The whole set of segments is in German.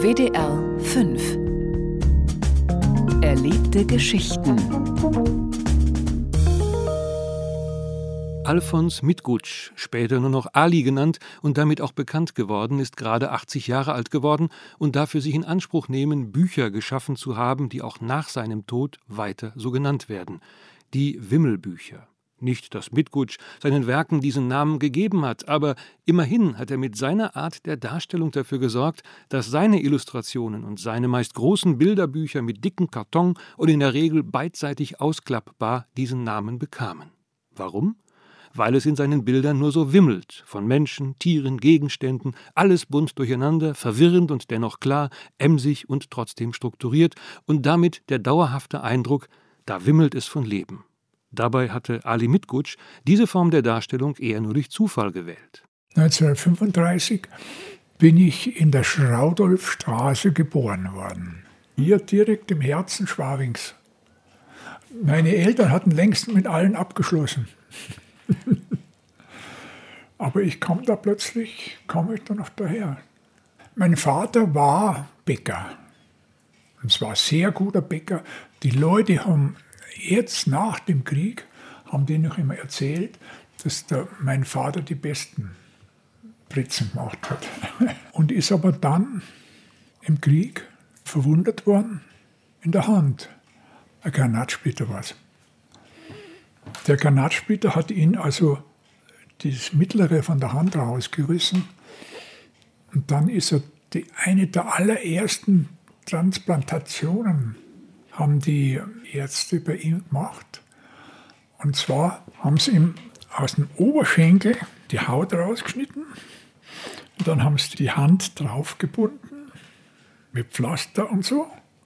WDR 5 Erlebte Geschichten. Alfons Mitgutsch, später nur noch Ali genannt und damit auch bekannt geworden, ist gerade 80 Jahre alt geworden und darf für sich in Anspruch nehmen, Bücher geschaffen zu haben, die auch nach seinem Tod weiter so genannt werden. Die Wimmelbücher. Nicht, dass Mitgutsch seinen Werken diesen Namen gegeben hat, aber immerhin hat er mit seiner Art der Darstellung dafür gesorgt, dass seine Illustrationen und seine meist großen Bilderbücher mit dicken Karton und in der Regel beidseitig ausklappbar diesen Namen bekamen. Warum? Weil es in seinen Bildern nur so wimmelt, von Menschen, Tieren, Gegenständen, alles bunt durcheinander, verwirrend und dennoch klar, emsig und trotzdem strukturiert und damit der dauerhafte Eindruck, da wimmelt es von Leben. Dabei hatte Ali Mitgutsch diese Form der Darstellung eher nur durch Zufall gewählt. 1935 bin ich in der Schraudolfstraße geboren worden. Hier direkt im Herzen Schwabings. Meine Eltern hatten längst mit allen abgeschlossen. Aber ich kam da noch daher. Mein Vater war Bäcker. Und zwar sehr guter Bäcker. Die Leute haben jetzt nach dem Krieg, haben die noch immer erzählt, dass mein Vater die besten Brezen gemacht hat. Und ist aber dann im Krieg verwundet worden in der Hand. Ein Granatsplitter war es. Der Granatsplitter hat ihn also das Mittlere von der Hand rausgerissen. Und dann ist er eine der allerersten Transplantationen haben die Ärzte bei ihm gemacht. Und zwar haben sie ihm aus dem Oberschenkel die Haut rausgeschnitten. Und dann haben sie die Hand draufgebunden mit Pflaster und so.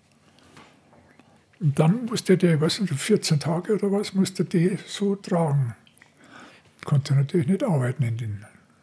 Und dann musste der, 14 Tage oder was, musste der so tragen. Konnte natürlich nicht arbeiten in den.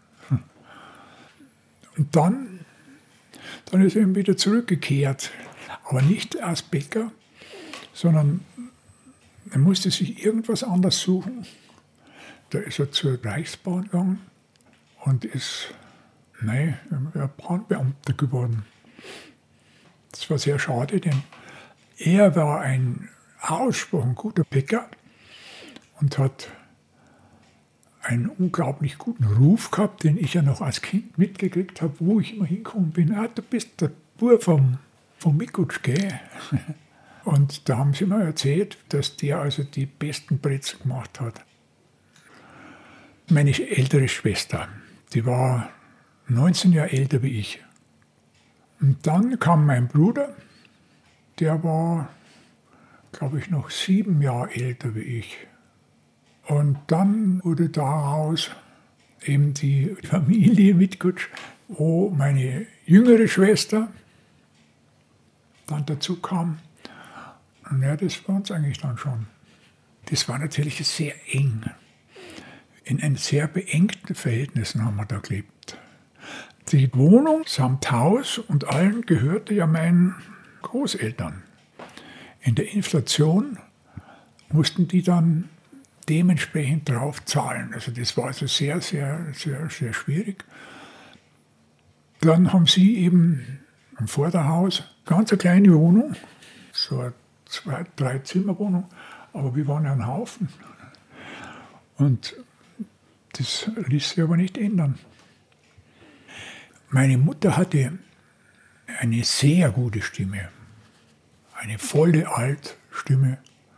Und dann ist er eben wieder zurückgekehrt. Aber nicht als Bäcker, sondern er musste sich irgendwas anderes suchen. Da ist er zur Reichsbahn gegangen und ist Bahnbeamter geworden. Das war sehr schade, denn er war ein ausgesprochen guter Bäcker und hat einen unglaublich guten Ruf gehabt, den ich ja noch als Kind mitgekriegt habe, wo ich immer hingekommen bin. Du bist der Bub vom Mitgutsch, gell? Und da haben sie mir erzählt, dass der also die besten Brezen gemacht hat. Meine ältere Schwester, die war 19 Jahre älter wie ich. Und dann kam mein Bruder, der war, glaube ich, noch 7 Jahre älter wie ich. Und dann wurde daraus eben die Familie Mitgutsch, wo meine jüngere Schwester dann dazu kam. Und ja, das war uns eigentlich dann schon. Das war natürlich sehr eng. In einem sehr beengten Verhältnissen haben wir da gelebt. Die Wohnung samt Haus und allen gehörte ja meinen Großeltern. In der Inflation mussten die dann dementsprechend drauf zahlen. Also das war also sehr, sehr, sehr, sehr schwierig. Dann haben sie eben im Vorderhaus ganz eine kleine Wohnung, so eine 2-3 Zimmerwohnung, aber wir waren ja ein Haufen. Und das ließ sich aber nicht ändern. Meine Mutter hatte eine sehr gute Stimme, eine volle Altstimme.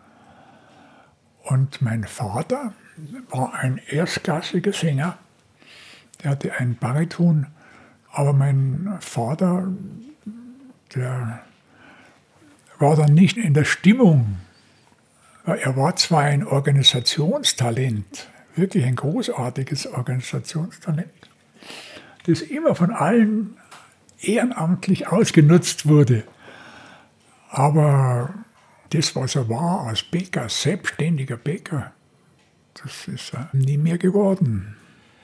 Und mein Vater war ein erstklassiger Sänger, der hatte einen Bariton, aber mein Vater, der war dann nicht in der Stimmung. Er war zwar ein Organisationstalent, wirklich ein großartiges Organisationstalent, das immer von allen ehrenamtlich ausgenutzt wurde. Aber das, was er war als Bäcker, selbstständiger Bäcker, das ist er nie mehr geworden.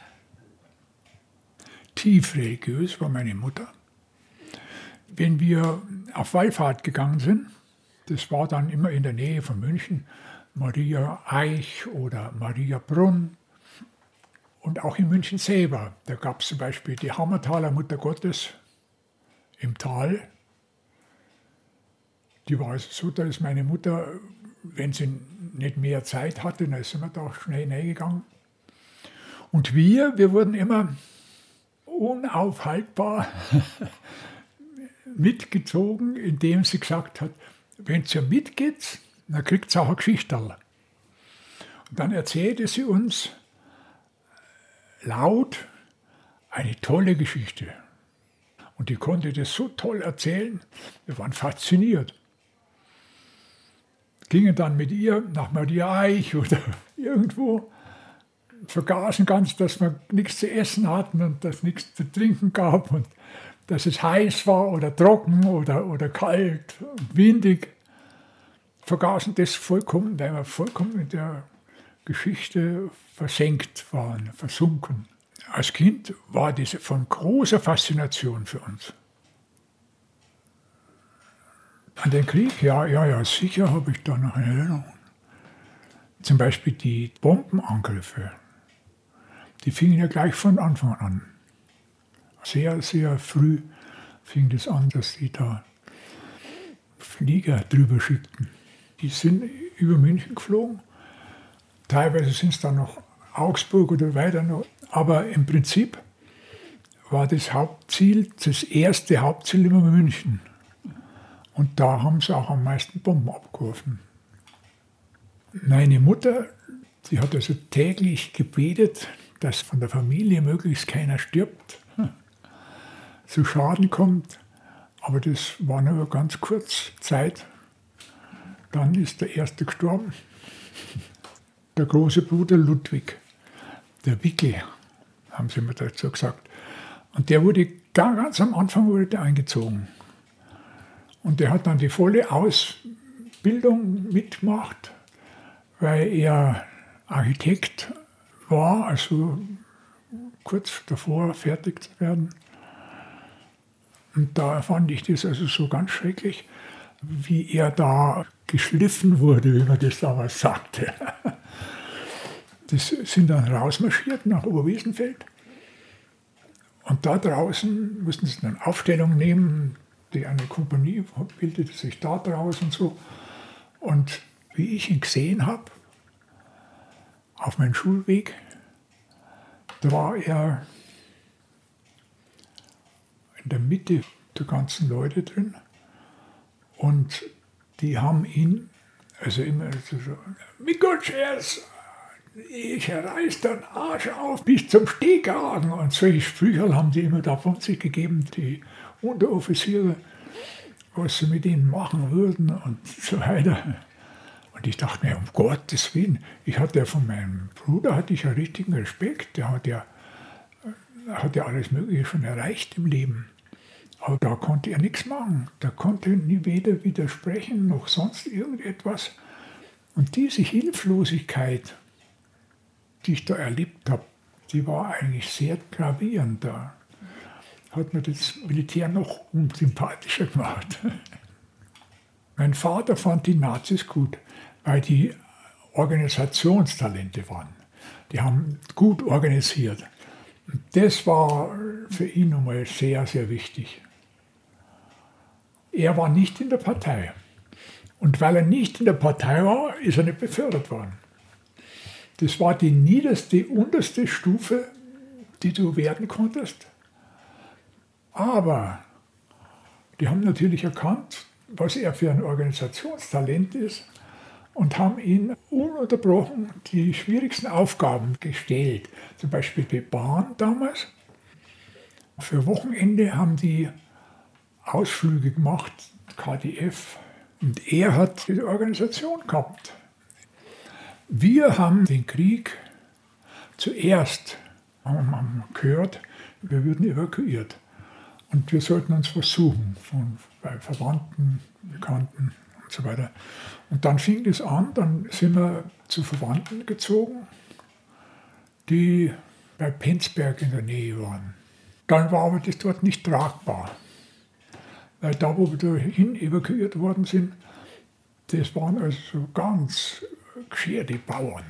Tief religiös war meine Mutter. Wenn wir auf Wallfahrt gegangen sind, das war dann immer in der Nähe von München, Maria Eich oder Maria Brunn. Und auch in München selber, da gab es zum Beispiel die Hammertaler Mutter Gottes im Tal. Die war also so, dass meine Mutter, wenn sie nicht mehr Zeit hatte, dann sind wir da schnell reingegangen. Und wir wurden immer unaufhaltbar mitgezogen, indem sie gesagt hat, wenn ihr mitgeht, dann kriegt ihr auch eine Geschichte. Und dann erzählte sie uns laut eine tolle Geschichte. Und die konnte das so toll erzählen, wir waren fasziniert. Gingen dann mit ihr nach Maria Eich oder irgendwo, vergaßen ganz, dass wir nichts zu essen hatten und dass es nichts zu trinken gab und dass es heiß war oder trocken oder kalt und windig. Vergaßen das vollkommen, weil wir vollkommen in der Geschichte versenkt waren, versunken. Als Kind war das von großer Faszination für uns. An den Krieg, ja, sicher habe ich da noch eine Erinnerung. Zum Beispiel die Bombenangriffe, die fingen ja gleich von Anfang an. Sehr, sehr früh fing das an, dass die da Flieger drüber schickten. Die sind über München geflogen. Teilweise sind es dann noch Augsburg oder weiter noch. Aber im Prinzip war das Hauptziel, das erste Hauptziel immer München. Und da haben sie auch am meisten Bomben abgeworfen. Meine Mutter, die hat also täglich gebetet, dass von der Familie möglichst keiner stirbt, zu Schaden kommt. Aber das war nur ganz kurz Zeit. Dann ist der erste gestorben. Der große Bruder Ludwig, der Wickel, haben sie mir dazu gesagt. Und der wurde ganz am Anfang wurde der eingezogen. Und der hat dann die volle Ausbildung mitgemacht, weil er Architekt war, also kurz davor fertig zu werden. Und da fand ich das also so ganz schrecklich, wie er da geschliffen wurde, wie man das damals sagte. Das sind dann rausmarschiert nach Oberwiesenfeld. Und da draußen mussten sie dann Aufstellung nehmen. Die eine Kompanie bildete sich da draus und so. Und wie ich ihn gesehen habe, auf meinem Schulweg, da war er in der Mitte der ganzen Leute drin. Und die haben ihn, also immer so, Mikolschers, ich reiß den Arsch auf bis zum Stehkragen. Und solche Sprüche haben die immer da von sich gegeben, die Unteroffiziere, was sie mit ihnen machen würden und so weiter. Und ich dachte mir, um Gottes Willen, ich hatte ja von meinem Bruder ja richtigen Respekt, der hat ja alles Mögliche schon erreicht im Leben. Aber da konnte er nichts machen, da konnte nie weder widersprechen noch sonst irgendetwas. Und diese Hilflosigkeit, die ich da erlebt habe, die war eigentlich sehr gravierend da. Hat mir das Militär noch unsympathischer gemacht. Mein Vater fand die Nazis gut, weil die Organisationstalente waren. Die haben gut organisiert. Und das war für ihn nochmal sehr, sehr wichtig. Er war nicht in der Partei. Und weil er nicht in der Partei war, ist er nicht befördert worden. Das war die niederste, unterste Stufe, die du werden konntest. Aber die haben natürlich erkannt, was er für ein Organisationstalent ist und haben ihn ununterbrochen die schwierigsten Aufgaben gestellt. Zum Beispiel die Bahn damals. Für Wochenende haben die Ausflüge gemacht, KdF. Und er hat die Organisation gehabt. Wir haben den Krieg zuerst haben gehört, wir würden evakuiert. Und wir sollten uns versuchen, bei Verwandten, Bekannten und so weiter. Und dann fing es an, dann sind wir zu Verwandten gezogen, die bei Penzberg in der Nähe waren. Dann war aber das dort nicht tragbar. Weil da, wo wir dahin evakuiert worden sind, das waren also so ganz gescherte Bauern.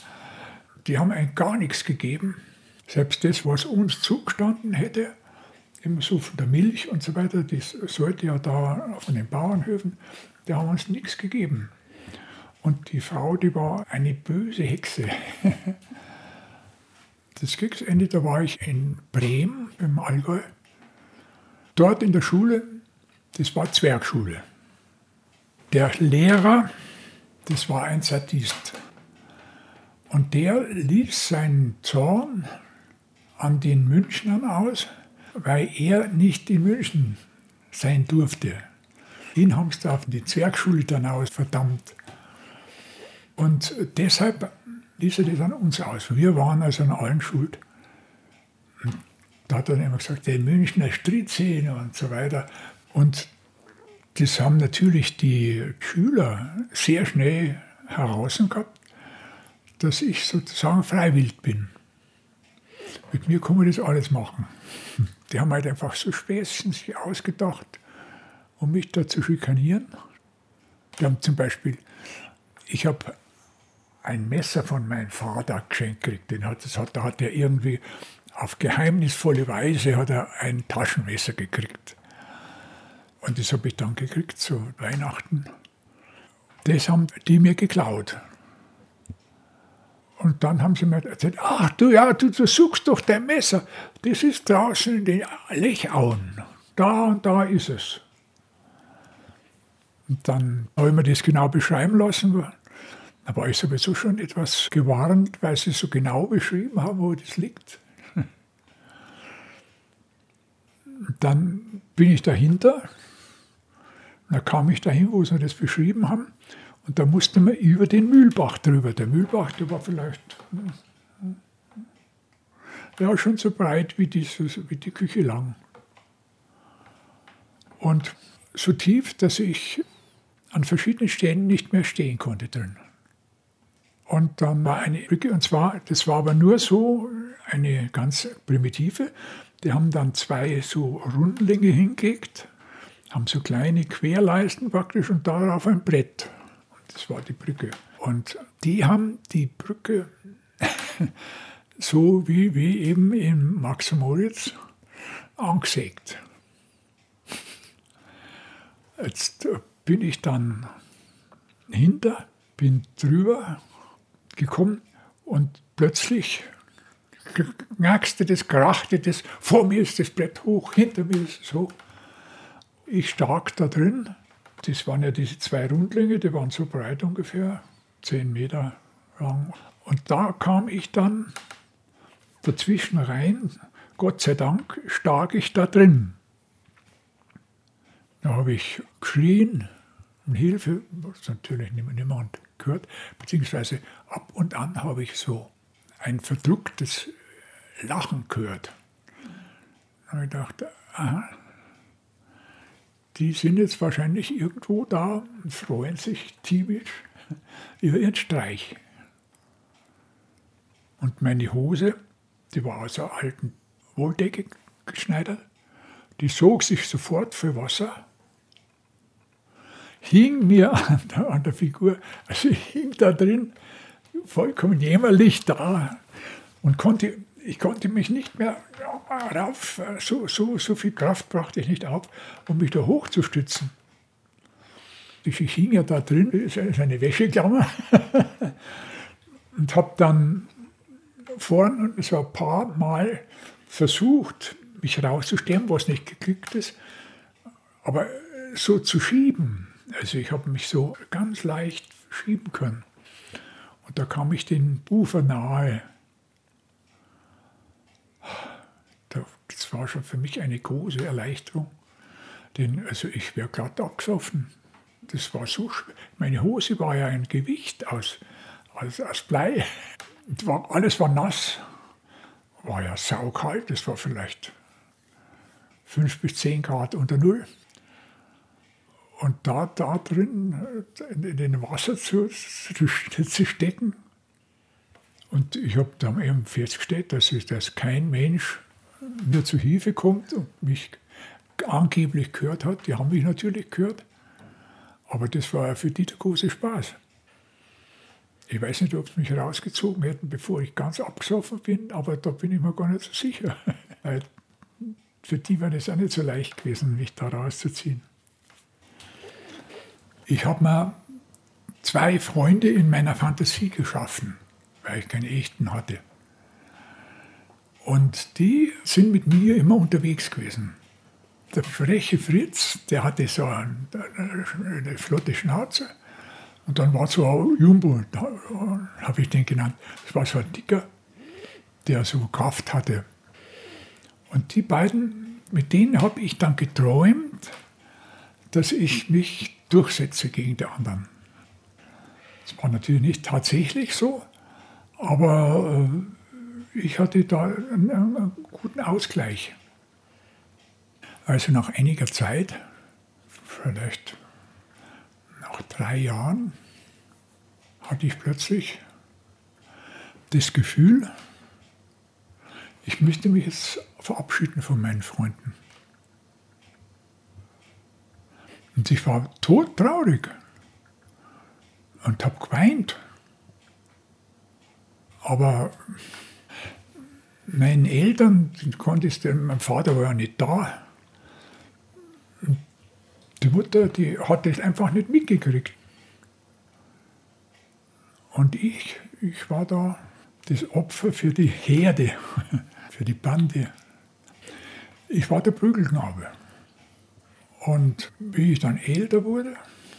Die haben eigentlich gar nichts gegeben. Selbst das, was uns zugestanden hätte, immer so von der Milch und so weiter, das sollte ja da von den Bauernhöfen, die haben uns nichts gegeben. Und die Frau, die war eine böse Hexe. Das Kriegsende, da war ich in Bremen im Allgäu. Dort in der Schule, das war Zwergschule. Der Lehrer, das war ein Sadist. Und der ließ seinen Zorn an den Münchnern aus, weil er nicht in München sein durfte. Ihn haben sie auf die Zwergschule dann aus verdammt. Und deshalb ließ er das an uns aus. Wir waren also an allen schuld. Und da hat er dann immer gesagt, der Münchner Stritze und so weiter. Und das haben natürlich die Schüler sehr schnell heraus gehabt, dass ich sozusagen freiwillig bin. Mit mir kann man das alles machen. Die haben halt einfach so Späßchen sich ausgedacht, um mich da zu schikanieren. Die haben zum Beispiel, ich habe ein Messer von meinem Vater geschenkt gekriegt. Da hat er irgendwie auf geheimnisvolle Weise hat er ein Taschenmesser gekriegt. Und das habe ich dann gekriegt zu Weihnachten. Das haben die mir geklaut. Und dann haben sie mir erzählt, ach du suchst doch dein Messer. Das ist draußen in den Lechauen. Da und da ist es. Und dann habe ich mir das genau beschreiben lassen. Da war ich sowieso schon etwas gewarnt, weil sie so genau beschrieben haben, wo das liegt. Dann bin ich dahinter. Da kam ich dahin, wo sie das beschrieben haben. Und da musste man über den Mühlbach drüber. Der Mühlbach, der war vielleicht schon so breit wie die Küche lang. Und so tief, dass ich an verschiedenen Stellen nicht mehr stehen konnte drin. Und dann war eine Brücke, und zwar, das war aber nur so eine ganz primitive. Die haben dann 2 so Rundlinge hingelegt, haben so kleine Querleisten praktisch und darauf ein Brett. Und das war die Brücke. Und die haben die Brücke so wie eben in Max und Moritz angesägt. Jetzt bin ich dann bin drüber gekommen und plötzlich knackste das, krachte das, vor mir ist das Brett hoch, hinter mir ist es hoch. Ich stark da drin, das waren ja diese 2 Rundlinge, die waren so breit ungefähr, 10 Meter lang. Und da kam ich dann dazwischen rein, Gott sei Dank stark ich da drin. Da habe ich geschrien um Hilfe, was natürlich niemand gehört, beziehungsweise ab und an habe ich so ein verdrücktes Lachen gehört. Da habe ich gedacht, aha, die sind jetzt wahrscheinlich irgendwo da und freuen sich tierisch über ihren Streich. Und meine Hose, die war aus einer alten Wolldecke geschneidert, die sog sich sofort für Wasser, hing mir an der Figur, also ich hing da drin, vollkommen jämmerlich da und ich konnte mich nicht mehr rauf, so viel Kraft brachte ich nicht auf, um mich da hochzustützen. Ich hing ja da drin, das ist eine Wäscheklammer, und habe dann vorn so ein paar Mal versucht, mich rauszustellen, was nicht geglückt ist, aber so zu schieben. Also ich habe mich so ganz leicht schieben können. Und da kam ich dem Ufer nahe. Das war schon für mich eine große Erleichterung. Denn also ich wäre glatt abgesoffen. Das war so schwer. Meine Hose war ja ein Gewicht aus Blei. Alles war nass. War ja saukalt. Das war vielleicht 5 bis 10 Grad unter Null. Und da drin in dem Wasser zu stecken. Und ich habe dann eben festgestellt, dass kein Mensch mir zu Hilfe kommt und mich angeblich gehört hat. Die haben mich natürlich gehört. Aber das war ja für die der große Spaß. Ich weiß nicht, ob sie mich rausgezogen hätten, bevor ich ganz abgesoffen bin, aber da bin ich mir gar nicht so sicher. für die war das auch nicht so leicht gewesen, mich da rauszuziehen. Ich habe mir 2 Freunde in meiner Fantasie geschaffen, weil ich keine echten hatte. Und die sind mit mir immer unterwegs gewesen. Der freche Fritz, der hatte so eine flotte Schnauze. Und dann war so ein Jumbo, habe ich den genannt. Das war so ein Dicker, der so Kraft hatte. Und die beiden, mit denen habe ich dann geträumt, dass ich mich durchsetze gegen die anderen. Das war natürlich nicht tatsächlich so, aber ich hatte da einen guten Ausgleich. Also nach einiger Zeit, vielleicht nach 3 Jahren, hatte ich plötzlich das Gefühl, ich müsste mich jetzt verabschieden von meinen Freunden. Und ich war todtraurig und habe geweint. Aber meinen Eltern, mein Vater war ja nicht da. Die Mutter, die hat das einfach nicht mitgekriegt. Und ich war da das Opfer für die Herde, für die Bande. Ich war der Prügelknabe. Und wie ich dann älter wurde,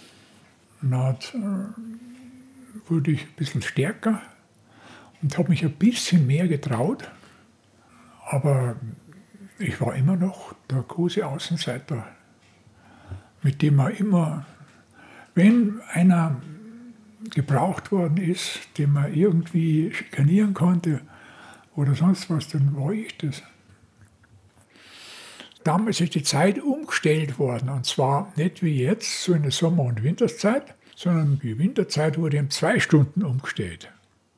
wurde ich ein bisschen stärker und habe mich ein bisschen mehr getraut. Aber ich war immer noch der große Außenseiter, mit dem man immer, wenn einer gebraucht worden ist, den man irgendwie schikanieren konnte oder sonst was, dann war ich das. Damals ist die Zeit umgestellt worden, und zwar nicht wie jetzt, so in der Sommer- und Winterszeit, sondern die Winterzeit wurde um 2 Stunden umgestellt.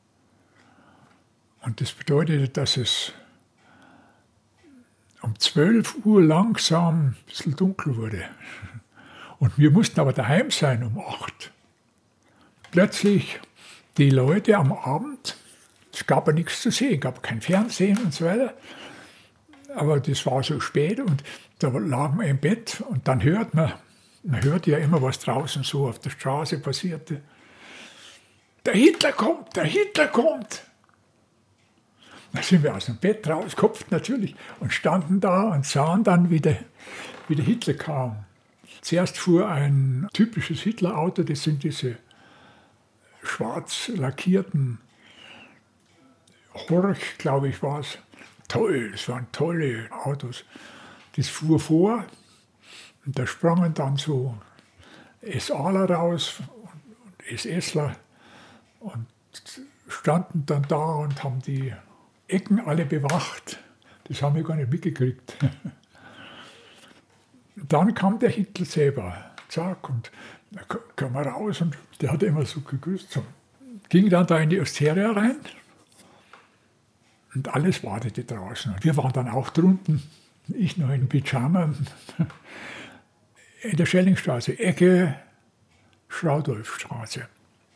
Und das bedeutet, dass es um 12 Uhr langsam ein bisschen dunkel wurde. Und wir mussten aber daheim sein um 8. Plötzlich die Leute am Abend, es gab ja nichts zu sehen, es gab kein Fernsehen und so weiter. Aber das war so spät und da lagen wir im Bett und dann hört man hörte ja immer, was draußen so auf der Straße passierte. Der Hitler kommt, der Hitler kommt. Da sind wir aus dem Bett rausgekopft natürlich und standen da und sahen dann, wie der Hitler kam. Zuerst fuhr ein typisches Hitler-Auto, das sind diese schwarz lackierten Horch, glaube ich, war es. Toll, das waren tolle Autos. Das fuhr vor und da sprangen dann so SAler raus und SSler und standen dann da und haben die Ecken alle bewacht. Das haben wir gar nicht mitgekriegt. Dann kam der Hitler selber, zack, und da kam er raus und der hat immer so gegrüßt. So. Ging dann da in die Osteria rein und alles wartete draußen. Und wir waren dann auch drunten, ich noch in Pyjama, in der Schellingstraße, Ecke Schraudolfstraße.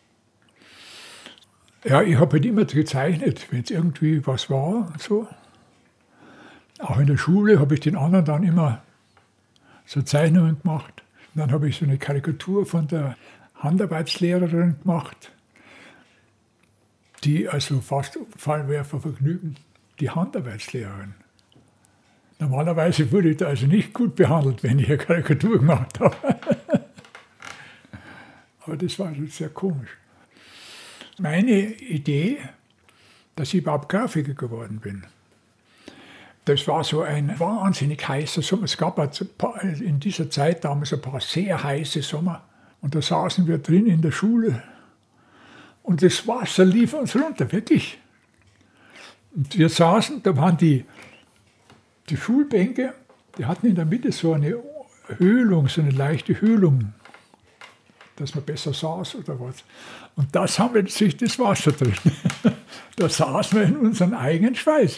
Ja, ich habe halt immer gezeichnet, wenn es irgendwie was war und so. Auch in der Schule habe ich den anderen dann immer so Zeichnungen gemacht. Und dann habe ich so eine Karikatur von der Handarbeitslehrerin gemacht, die also fast Fallwerfervergnügen, die Handarbeitslehrerin. Normalerweise wurde ich da also nicht gut behandelt, wenn ich eine Karikatur gemacht habe. Aber das war also sehr komisch. Meine Idee, dass ich überhaupt Grafiker geworden bin, das war so ein wahnsinnig heißer Sommer. Es gab in dieser Zeit damals ein paar sehr heiße Sommer. Und da saßen wir drin in der Schule. Und das Wasser lief uns runter, wirklich. Und wir saßen, da waren die Schulbänke, die hatten in der Mitte so eine Höhlung, so eine leichte Höhlung, dass man besser saß oder was. Und da sammelte sich das Wasser drin. Da saßen wir in unserem eigenen Schweiß.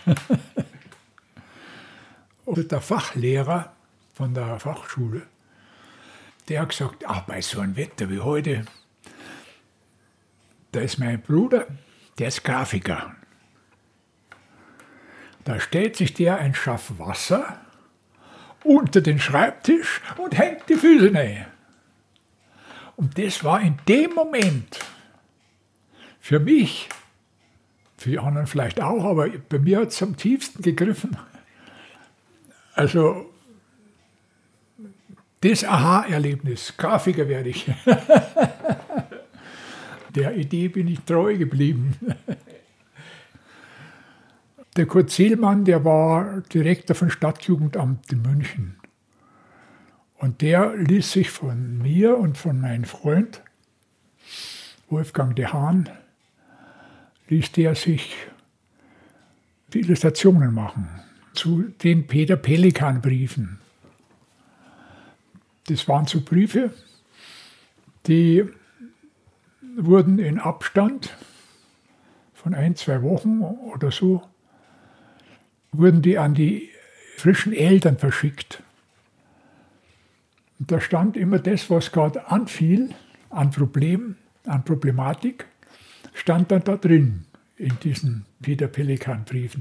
Und der Fachlehrer von der Fachschule, der hat gesagt, bei so einem Wetter wie heute, da ist mein Bruder, der ist Grafiker. Da stellt sich der ein Schaff Wasser unter den Schreibtisch und hängt die Füße rein. Und das war in dem Moment für mich, für die anderen vielleicht auch, aber bei mir hat es am tiefsten gegriffen. Also das Aha-Erlebnis, Grafiker werde ich. Der Idee bin ich treu geblieben. Der Kurt Seelmann, der war Direktor von Stadtjugendamt in München. Und der ließ sich von mir und von meinem Freund Wolfgang de Haan, ließ der sich die Illustrationen machen zu den Peter Pelikan-Briefen. Das waren so Briefe, die wurden in Abstand von 1-2 Wochen oder so, wurden die an die frischen Eltern verschickt. Und da stand immer das, was gerade anfiel, an Problemen, an Problematik, stand dann da drin, in diesen Peter Pelikan-Briefen.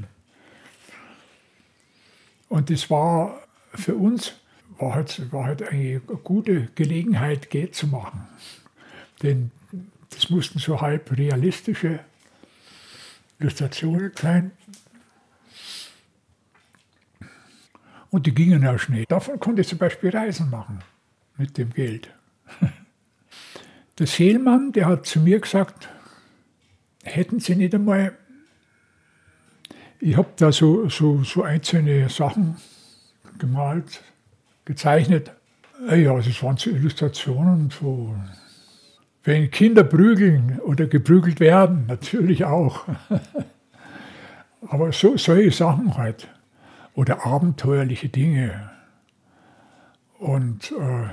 Und das war für uns, war halt eine gute Gelegenheit, Geld zu machen. Denn das mussten so halb realistische Illustrationen sein. Und die gingen ja schnell. Davon konnte ich zum Beispiel Reisen machen, mit dem Geld. Der Seelmann, der hat zu mir gesagt, hätten Sie nicht einmal, ich habe da so einzelne Sachen gemalt, gezeichnet. Ja, das waren so Illustrationen, so, wenn Kinder prügeln oder geprügelt werden, natürlich auch. Aber solche Sachen halt. Oder abenteuerliche Dinge. Und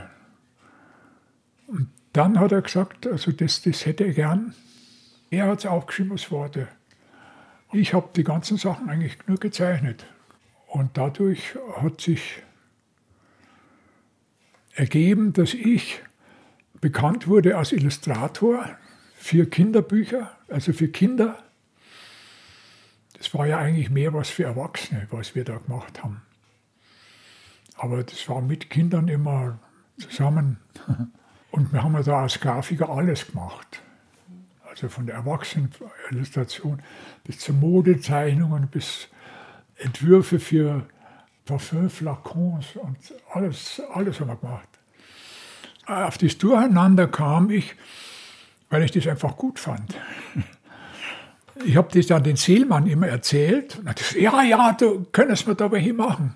dann hat er gesagt, also das hätte er gern. Er hat es aufgeschrieben als Worte. Ich habe die ganzen Sachen eigentlich nur gezeichnet. Und dadurch hat sich ergeben, dass ich bekannt wurde als Illustrator für Kinderbücher, also für Kinder. Das war ja eigentlich mehr was für Erwachsene, was wir da gemacht haben. Aber das war mit Kindern immer zusammen. Und wir haben ja da als Grafiker alles gemacht. Also von der Erwachsenenillustration bis zu Modezeichnungen, bis Entwürfe für Parfümflakons und alles haben wir gemacht. Auf das Durcheinander kam ich, weil ich das einfach gut fand. Ich habe das dann den Seelmann immer erzählt. Und er hat gesagt, ja, du könntest mir da welche machen.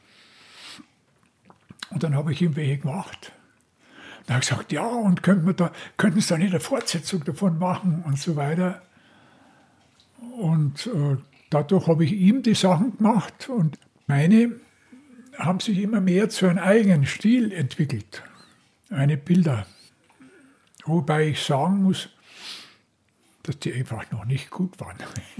Und dann habe ich ihm welche gemacht. Dann habe ich gesagt, ja, und könnten Sie da nicht eine Fortsetzung davon machen und so weiter. Und dadurch habe ich ihm die Sachen gemacht und meine haben sich immer mehr zu einem eigenen Stil entwickelt. Meine Bilder. Wobei ich sagen muss, dass die einfach noch nicht gut waren.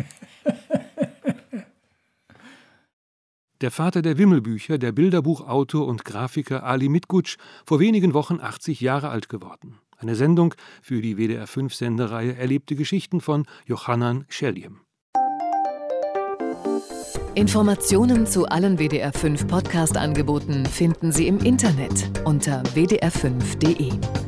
Der Vater der Wimmelbücher, der Bilderbuchautor und Grafiker Ali Mitgutsch, vor wenigen Wochen 80 Jahre alt geworden. Eine Sendung für die WDR5-Sendereihe Erlebte Geschichten von Yochanan Scheljem. Informationen zu allen WDR5 Podcast-Angeboten finden Sie im Internet unter wdr5.de.